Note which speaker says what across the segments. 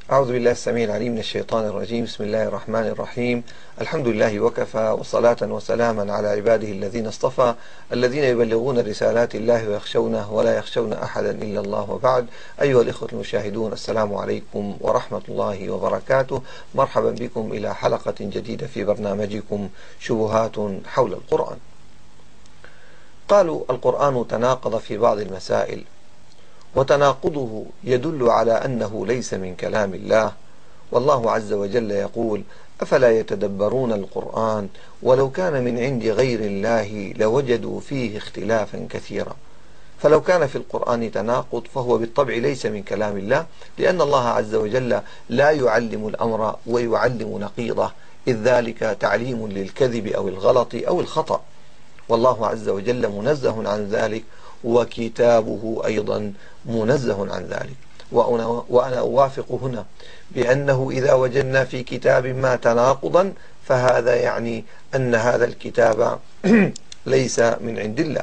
Speaker 1: أعوذ بالله السميع العليم من الشيطان الرجيم. بسم الله الرحمن الرحيم. الحمد لله وكفى، وصلاة وسلاما على عباده الذين اصطفى، الذين يبلغون رسالات الله ويخشونه ولا يخشون أحدا إلا الله. وبعد، أيها الإخوة المشاهدون، السلام عليكم ورحمة الله وبركاته. مرحبا بكم إلى حلقة جديدة في برنامجكم شبهات حول القرآن. قالوا القرآن تناقض في بعض المسائل، وتناقضه يدل على أنه ليس من كلام الله، والله عز وجل يقول: أفلا يتدبرون القرآن ولو كان من عند غير الله لوجدوا فيه اختلافا كثيرا. فلو كان في القرآن تناقض فهو بالطبع ليس من كلام الله، لأن الله عز وجل لا يعلم الأمر ويعلم نقيضه، إذ ذلك تعليم للكذب أو الغلط أو الخطأ، والله عز وجل منزه عن ذلك، وكتابه أيضا منزه عن ذلك. وأنا أوافق هنا بأنه إذا وجدنا في كتاب ما تناقضا فهذا يعني أن هذا الكتاب ليس من عند الله.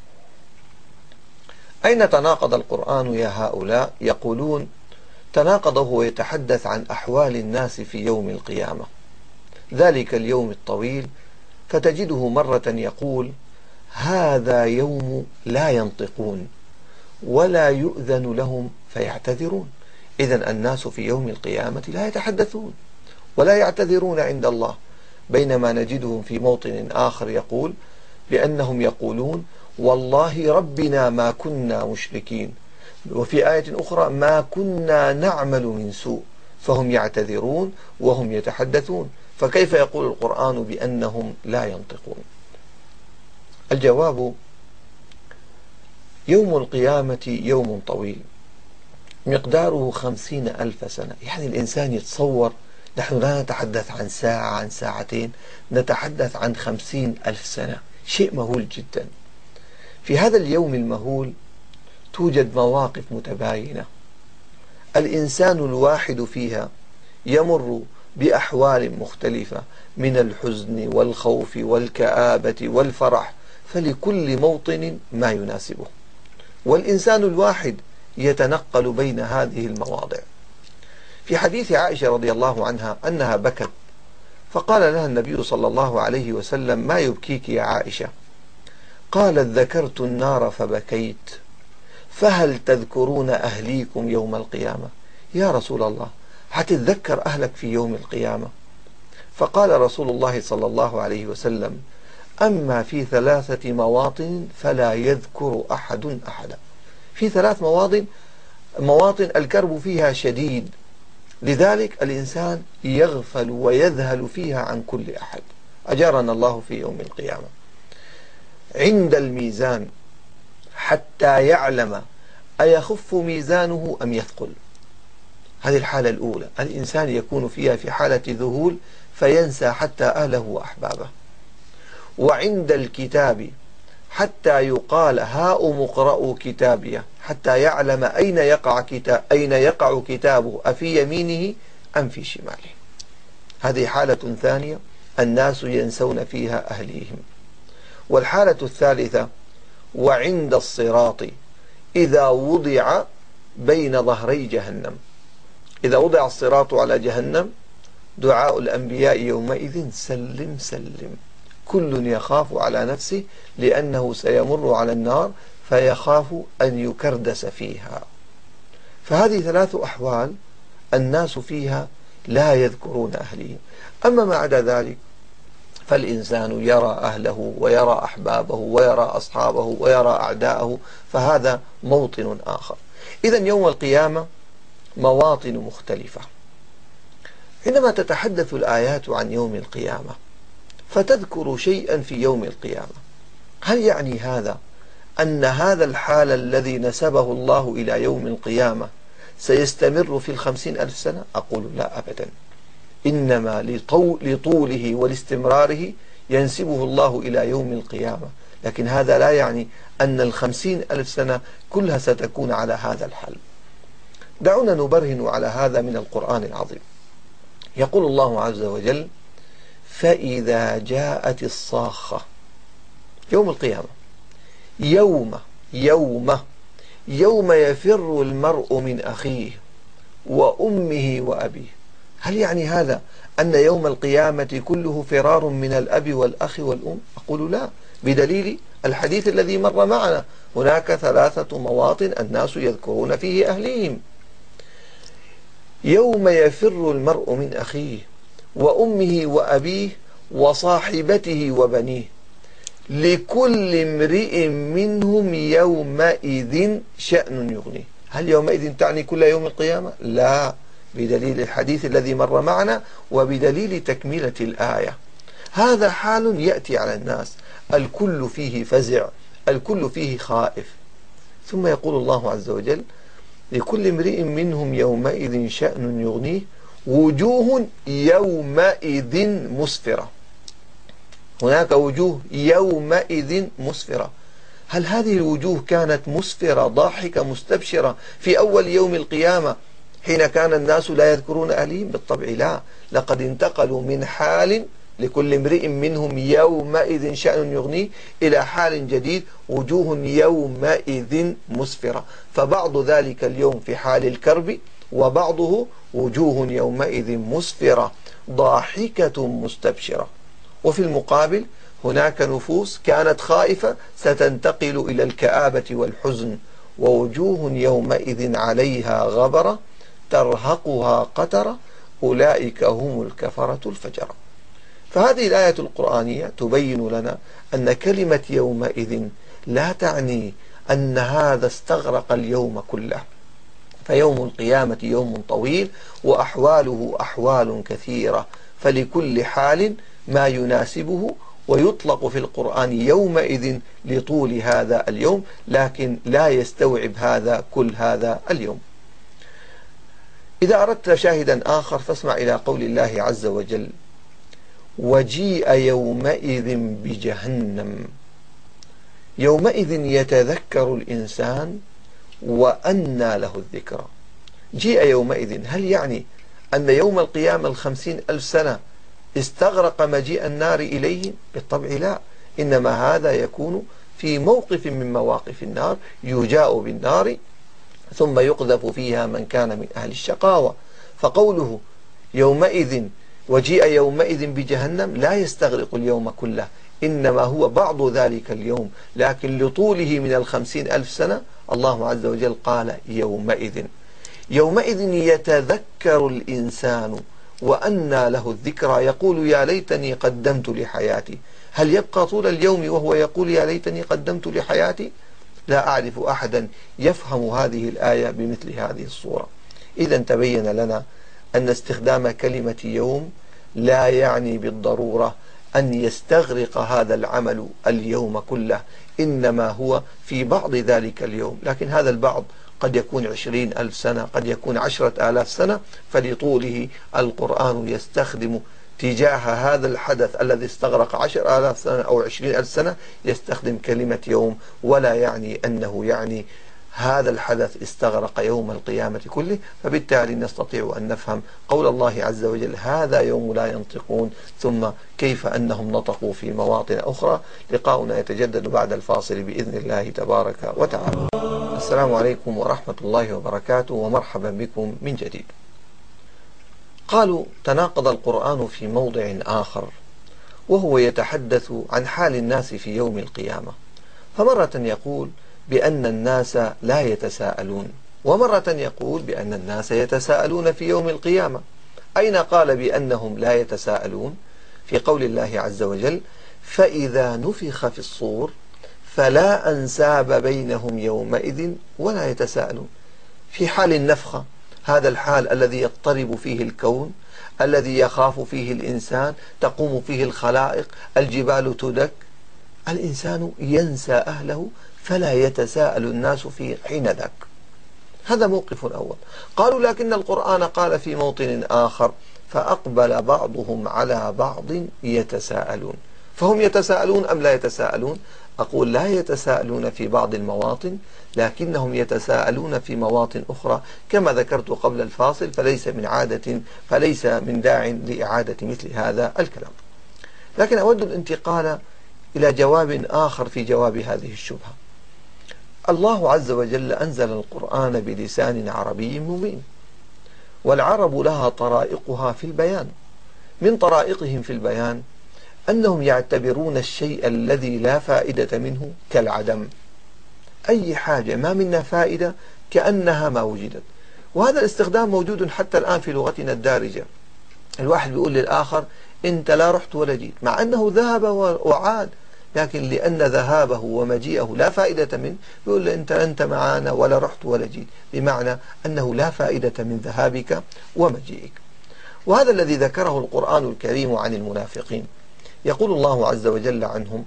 Speaker 1: أين تناقض القرآن يا هؤلاء؟ يقولون تناقض وهو يتحدث عن أحوال الناس في يوم القيامة، ذلك اليوم الطويل، فتجده مرة يقول: هذا يوم لا ينطقون ولا يؤذن لهم فيعتذرون. إذن الناس في يوم القيامة لا يتحدثون ولا يعتذرون عند الله، بينما نجدهم في موطن آخر يقول بأنهم يقولون: والله ربنا ما كنا مشركين، وفي آية أخرى: ما كنا نعمل من سوء، فهم يعتذرون وهم يتحدثون. فكيف يقول القرآن بأنهم لا ينطقون؟ الجواب: يوم القيامة يوم طويل مقداره 50,000 سنة. يعني الإنسان يتصور، نحن لا نتحدث عن ساعة عن ساعتين، نتحدث عن 50,000 سنة، شيء مهول جدا. في هذا اليوم المهول توجد مواقف متباينة، الإنسان الواحد فيها يمر بأحوال مختلفة من الحزن والخوف والكآبة والفرح، فلكل موطن ما يناسبه، والإنسان الواحد يتنقل بين هذه المواضع. في حديث عائشة رضي الله عنها أنها بكت، فقال لها النبي صلى الله عليه وسلم: ما يبكيك يا عائشة؟ قالت: ذكرت النار فبكيت، فهل تذكرون أهليكم يوم القيامة؟ يا رسول الله، هتتذكر أهلك في يوم القيامة؟ فقال رسول الله صلى الله عليه وسلم: أما في 3 مواطن فلا يذكر أحد أحدا. في 3 مواطن الكرب فيها شديد، لذلك الإنسان يغفل ويذهل فيها عن كل أحد. أجارنا الله في يوم القيامة. عند الميزان حتى يعلم أيخف ميزانه أم يثقل. هذه الحالة الأولى، الإنسان يكون فيها في حالة ذهول فينسى حتى أهله وأحبابه. وعند الكتاب حتى يقال: هاؤم اقرءوا كتابيه، حتى يعلم أين يقع كتابه، أفي يمينه أم في شماله. هذه حالة ثانية الناس ينسون فيها أهليهم. والحالة الثالثة: وعند الصراط إذا وضع بين ظهري جهنم. إذا وضع الصراط على جهنم دعاء الأنبياء يومئذ: سلم سلم. كل يخاف على نفسه لأنه سيمر على النار فيخاف أن يكردس فيها. فهذه 3 أحوال الناس فيها لا يذكرون أهلهم. أما ما عدا ذلك فالإنسان يرى أهله ويرى أحبابه ويرى أصحابه ويرى أعداءه، فهذا موطن آخر. إذن يوم القيامة مواطن مختلفة. عندما تتحدث الآيات عن يوم القيامة فتذكر شيئا في يوم القيامة، هل يعني هذا أن هذا الحال الذي نسبه الله إلى يوم القيامة سيستمر في 50,000 سنة؟ أقول لا أبدا، إنما لطوله ولاستمراره ينسبه الله إلى يوم القيامة، لكن هذا لا يعني أن 50,000 سنة كلها ستكون على هذا الحال. دعونا نبرهن على هذا من القرآن العظيم. يقول الله عز وجل: فإذا جاءت الصاخة. يوم القيامة، يوم يفر المرء من أخيه وأمه وأبيه. هل يعني هذا أن يوم القيامة كله فرار من الأب والأخ والأم؟ أقول لا، بدليل الحديث الذي مر معنا. هناك 3 مواطن الناس يذكرون فيه أهليهم: يوم يفر المرء من أخيه وأمه وأبيه وصاحبته وبنيه لكل امرئ منهم يومئذ شأن يغنيه. هل يومئذ تعني كل يوم القيامة؟ لا، بدليل الحديث الذي مر معنا وبدليل تكملة الآية. هذا حال يأتي على الناس، الكل فيه فزع، الكل فيه خائف. ثم يقول الله عز وجل: لكل امرئ منهم يومئذ شأن يغنيه وجوه يومئذ مسفرة. هناك وجوه يومئذ مسفرة. هل هذه الوجوه كانت مسفرة ضاحكة مستبشرة في أول يوم القيامة حين كان الناس لا يذكرون أهليهم؟ بالطبع لا، لقد انتقلوا من حال لكل امرئ منهم يومئذ شأن يغنيه إلى حال جديد، وجوه يومئذ مسفرة. فبعض ذلك اليوم في حال الكرب، وبعضه وجوه يومئذ مسفرة ضاحكة مستبشرة. وفي المقابل هناك نفوس كانت خائفة ستنتقل إلى الكآبة والحزن، ووجوه يومئذ عليها غبرة ترهقها قترة أولئك هم الكفرة الفجرة. فهذه الآية القرآنية تبين لنا أن كلمة يومئذ لا تعني أن هذا استغرق اليوم كله، فيوم القيامة يوم طويل وأحواله أحوال كثيرة، فلكل حال ما يناسبه، ويطلق في القرآن يومئذ لطول هذا اليوم، لكن لا يستوعب هذا كل هذا اليوم. إذا أردت شاهدا آخر فاسمع إلى قول الله عز وجل: وجيء يومئذ بجهنم يومئذ يتذكر الإنسان وأنى له الذكرى. جيء يومئذ، هل يعني أن يوم القيامة 50,000 سنة استغرق مجيء النار إليه؟ بالطبع لا، إنما هذا يكون في موقف من مواقف النار، يجاء بالنار ثم يقذف فيها من كان من أهل الشقاوة. فقوله يومئذ وجيء يومئذ بجهنم لا يستغرق اليوم كله، إنما هو بعض ذلك اليوم، لكن لطوله من 50,000 سنة الله عز وجل قال يومئذ. يومئذ يتذكر الإنسان وأنى له الذكرى يقول يا ليتني قدمت لحياتي. هل يبقى طول اليوم وهو يقول يا ليتني قدمت لحياتي؟ لا أعرف أحدا يفهم هذه الآية بمثل هذه الصورة. إذا تبين لنا أن استخدام كلمة يوم لا يعني بالضرورة أن يستغرق هذا العمل اليوم كله، إنما هو في بعض ذلك اليوم، لكن هذا البعض قد يكون 20,000 سنة، قد يكون 10,000 سنة، فلطوله القرآن يستخدم تجاه هذا الحدث الذي استغرق 10,000 سنة أو 20,000 سنة يستخدم كلمة يوم، ولا يعني أنه يعني هذا الحدث استغرق يوم القيامة كله. فبالتالي نستطيع أن نفهم قول الله عز وجل هذا يوم لا ينطقون، ثم كيف أنهم نطقوا في مواطن أخرى. لقاؤنا يتجدد بعد الفاصل بإذن الله تبارك وتعالى. السلام عليكم ورحمة الله وبركاته، ومرحبا بكم من جديد. قالوا تناقض القرآن في موضع آخر، وهو يتحدث عن حال الناس في يوم القيامة، فمرة يقول بأن الناس لا يتساءلون، ومرة يقول بأن الناس يتساءلون في يوم القيامة. أين قال بأنهم لا يتساءلون؟ في قول الله عز وجل فإذا نفخ في الصور فلا أنساب بينهم يومئذ ولا يتساءلون. في حال النفخة، هذا الحال الذي يضطرب فيه الكون، الذي يخاف فيه الإنسان، تقوم فيه الخلائق، الجبال تدك، الإنسان ينسى أهله فلا يتساءل الناس فيه حين ذاك. هذا موقف أول. قالوا لكن القرآن قال في موطن آخر فأقبل بعضهم على بعض يتساءلون. فهم يتساءلون أم لا يتساءلون؟ أقول لا يتساءلون في بعض المواطن، لكنهم يتساءلون في مواطن أخرى كما ذكرت قبل الفاصل، فليس من داع لإعادة مثل هذا الكلام. لكن أود الانتقال إلى جواب آخر في جواب هذه الشبهة. الله عز وجل أنزل القرآن بلسان عربي مبين، والعرب لها طرائقها في البيان. من طرائقهم في البيان أنهم يعتبرون الشيء الذي لا فائدة منه كالعدم. أي حاجة ما منها فائدة كأنها ما وجدت. وهذا الاستخدام موجود حتى الآن في لغتنا الدارجة. الواحد بيقول للآخر أنت لا رحت ولا جيت، مع أنه ذهب وعاد، لكن لأن ذهابه ومجيئه لا فائدة منه يقول له أنت معنا ولا رحت ولا جيت، بمعنى أنه لا فائدة من ذهابك ومجيئك. وهذا الذي ذكره القرآن الكريم عن المنافقين. يقول الله عز وجل عنهم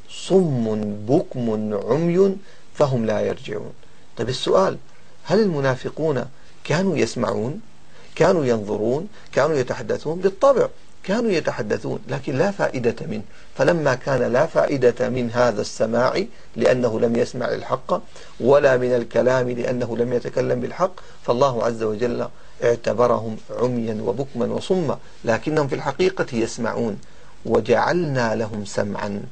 Speaker 1: صم بكم عمي فهم لا يرجعون. طيب السؤال، هل المنافقون كانوا يسمعون؟ كانوا ينظرون؟ كانوا يتحدثون؟ بالطبع كانوا يتحدثون، لكن لا فائدة منه. فلما كان لا فائدة من هذا السماع لأنه لم يسمع الحق، ولا من الكلام لأنه لم يتكلم بالحق، فالله عز وجل اعتبرهم عميا وبكما وصما، لكنهم في الحقيقة يسمعون. وجعلنا لهم سمعا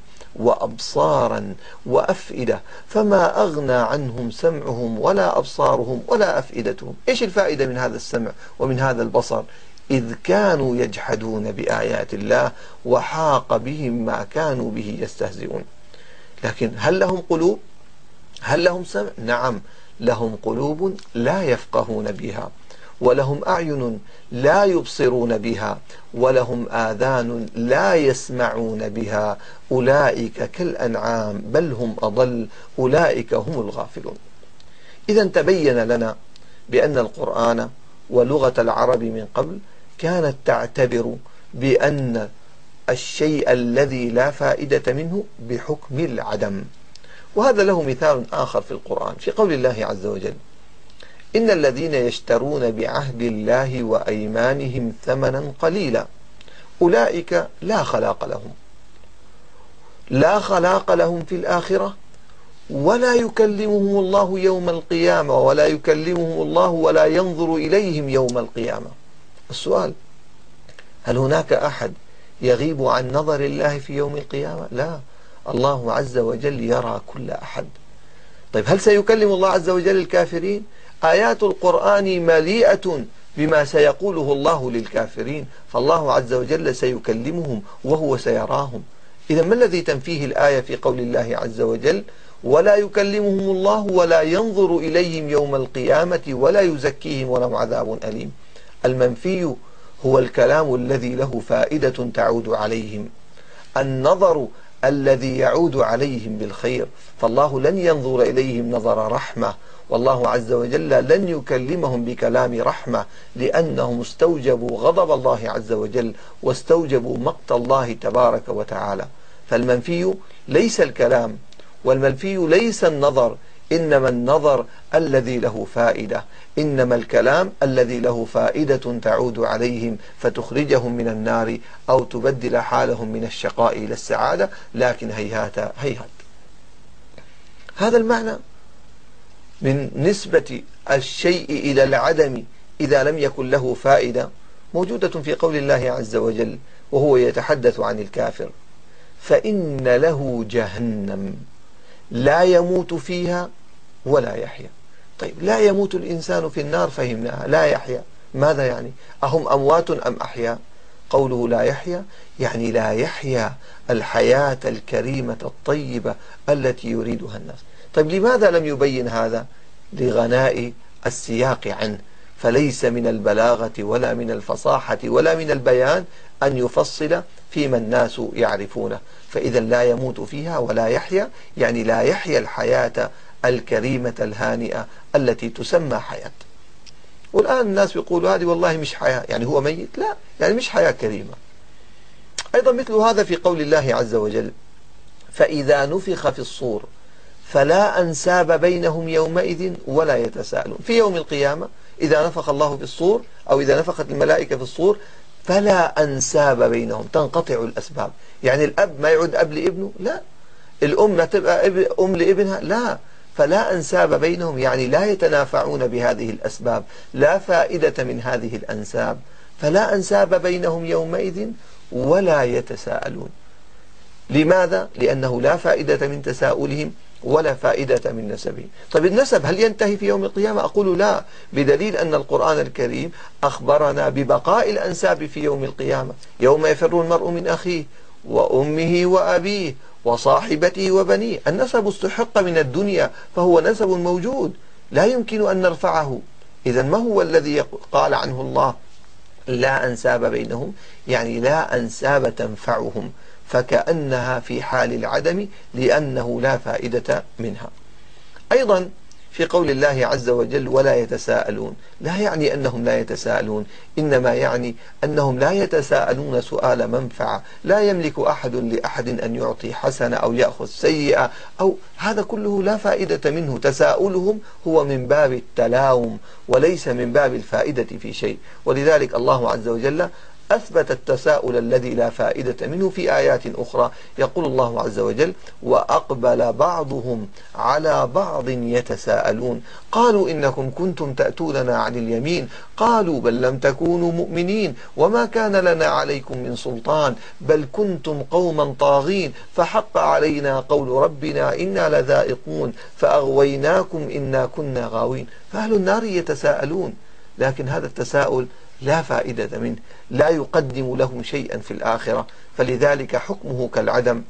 Speaker 1: وأبصارا وأفئدة فما أغنى عنهم سمعهم ولا أبصارهم ولا أفئدتهم. إيش الفائدة من هذا السمع ومن هذا البصر؟ إذ كانوا يجحدون بآيات الله وحاق بهم ما كانوا به يستهزئون. لكن هل لهم قلوب؟ هل لهم سمع؟ نعم، لهم قلوب لا يفقهون بها، ولهم أعين لا يبصرون بها، ولهم آذان لا يسمعون بها، أولئك كالأنعام بل هم أضل، أولئك هم الغافلون. إذا تبين لنا بأن القرآن ولغة العرب من قبل كانت تعتبر بأن الشيء الذي لا فائدة منه بحكم العدم. وهذا له مثال آخر في القرآن في قول الله عز وجل إن الذين يشترون بعهد الله وأيمانهم ثمنا قليلا أولئك لا خلاق لهم، لا خلاق لهم في الآخرة، ولا يكلمهم الله يوم القيامة، ولا يكلمهم الله ولا ينظر إليهم يوم القيامة. السؤال، هل هناك أحد يغيب عن نظر الله في يوم القيامة؟ لا، الله عز وجل يرى كل أحد. طيب هل سيكلم الله عز وجل الكافرين؟ آيات القرآن مليئة بما سيقوله الله للكافرين، فالله عز وجل سيكلمهم وهو سيراهم. إذا ما الذي تنفيه الآية في قول الله عز وجل ولا يكلمهم الله ولا ينظر إليهم يوم القيامة ولا يزكيهم ولهم عذاب أليم؟ المنفي هو الكلام الذي له فائدة تعود عليهم، النظر الذي يعود عليهم بالخير، فالله لن ينظر إليهم نظر رحمة، والله عز وجل لن يكلمهم بكلام رحمة، لأنهم استوجبوا غضب الله عز وجل واستوجبوا مقت الله تبارك وتعالى. فالمنفي ليس الكلام، والمنفي ليس النظر، إنما النظر الذي له فائدة، إنما الكلام الذي له فائدة تعود عليهم فتخرجهم من النار أو تبدل حالهم من الشقاء إلى السعادة، لكن هيهات هيهات. هذا المعنى من نسبة الشيء إلى العدم إذا لم يكن له فائدة موجودة في قول الله عز وجل وهو يتحدث عن الكافر فإن له جهنم لا يموت فيها ولا يحيا. طيب لا يموت الإنسان في النار فهمناها، لا يحيا ماذا يعني؟ أهم أموات أم أحياء؟ قوله لا يحيا يعني لا يحيا الحياة الكريمة الطيبة التي يريدها الناس. طيب لماذا لم يبين هذا؟ لغناء السياق عنه، فليس من البلاغة ولا من الفصاحة ولا من البيان أن يفصل فيما الناس يعرفونه. فإذا لا يموت فيها ولا يحيا يعني لا يحيا الحياة الكريمة الهانئة التي تسمى حياة. والآن الناس يقولوا هذه والله مش حياة، يعني هو ميت؟ لا، يعني مش حياة كريمة. أيضا مثل هذا في قول الله عز وجل فإذا نفخ في الصور فلا أنساب بينهم يومئذ ولا يتساءلون. في يوم القيامة إذا نفخ الله في الصور أو إذا نفخت الملائكة في الصور فلا أنساب بينهم، تنقطع الأسباب. يعني الأب ما يعود أب لابنه؟ لا. الأم لا تبقى أم لابنها؟ لا. فلا أنساب بينهم يعني لا يتنافعون بهذه الأسباب، لا فائدة من هذه الأنساب. فلا أنساب بينهم يومئذ ولا يتساءلون. لماذا؟ لأنه لا فائدة من تساؤلهم ولا فائدة من نسبه. طيب النسب هل ينتهي في يوم القيامة؟ أقول لا، بدليل أن القرآن الكريم أخبرنا ببقاء الأنساب في يوم القيامة، يوم يفر المرء من أخيه وأمه وأبيه وصاحبته وبنيه. النسب استحق من الدنيا فهو نسب موجود لا يمكن أن نرفعه. إذا ما هو الذي قال عنه الله لا أنساب بينهم؟ يعني لا أنساب تنفعهم، فكأنها في حال العدم لأنه لا فائدة منها. أيضا في قول الله عز وجل ولا يتساءلون، لا يعني أنهم لا يتساءلون، إنما يعني أنهم لا يتساءلون سؤال منفعة. لا يملك أحد لأحد أن يعطي حسنة أو يأخذ سيئة، أو هذا كله لا فائدة منه. تساؤلهم هو من باب التلاوم وليس من باب الفائدة في شيء. ولذلك الله عز وجل أثبت التساؤل الذي لا فائدة منه في آيات أخرى. يقول الله عز وجل وأقبل بعضهم على بعض يتساءلون قالوا إنكم كنتم تأتوننا عن اليمين قالوا بل لم تكونوا مؤمنين وما كان لنا عليكم من سلطان بل كنتم قوما طاغين فحق علينا قول ربنا إنا لذائقون فأغويناكم إنا كنا غاوين. فأهل النار يتساءلون، لكن هذا التساؤل لا فائدة منه، لا يقدم لهم شيئا في الآخرة، فلذلك حكمه كالعدم.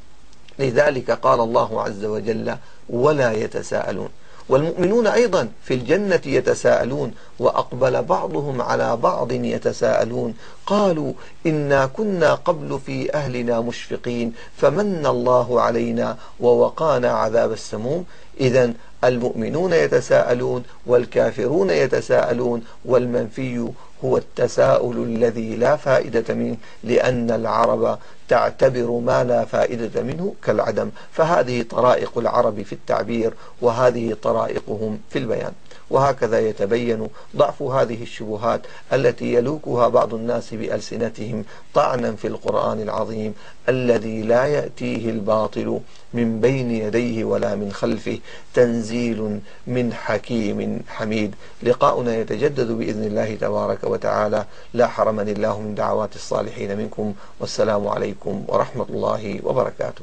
Speaker 1: لذلك قال الله عز وجل ولا يتساءلون. والمؤمنون أيضا في الجنة يتساءلون وأقبل بعضهم على بعض يتساءلون قالوا إنا كنا قبل في أهلنا مشفقين فمن الله علينا ووقانا عذاب السموم. إذن المؤمنون يتساءلون والكافرون يتساءلون، والمنفي هو التساؤل الذي لا فائدة منه، لأن العرب تعتبر ما لا فائدة منه كالعدم. فهذه طرائق العرب في التعبير وهذه طرائقهم في البيان. وهكذا يتبين ضعف هذه الشبهات التي يلوكها بعض الناس بألسنتهم طعنا في القرآن العظيم الذي لا يأتيه الباطل من بين يديه ولا من خلفه تنزيل من حكيم حميد. لقاؤنا يتجدد بإذن الله تبارك وتعالى. لا حرمني الله من دعوات الصالحين منكم، والسلام عليكم ورحمة الله وبركاته.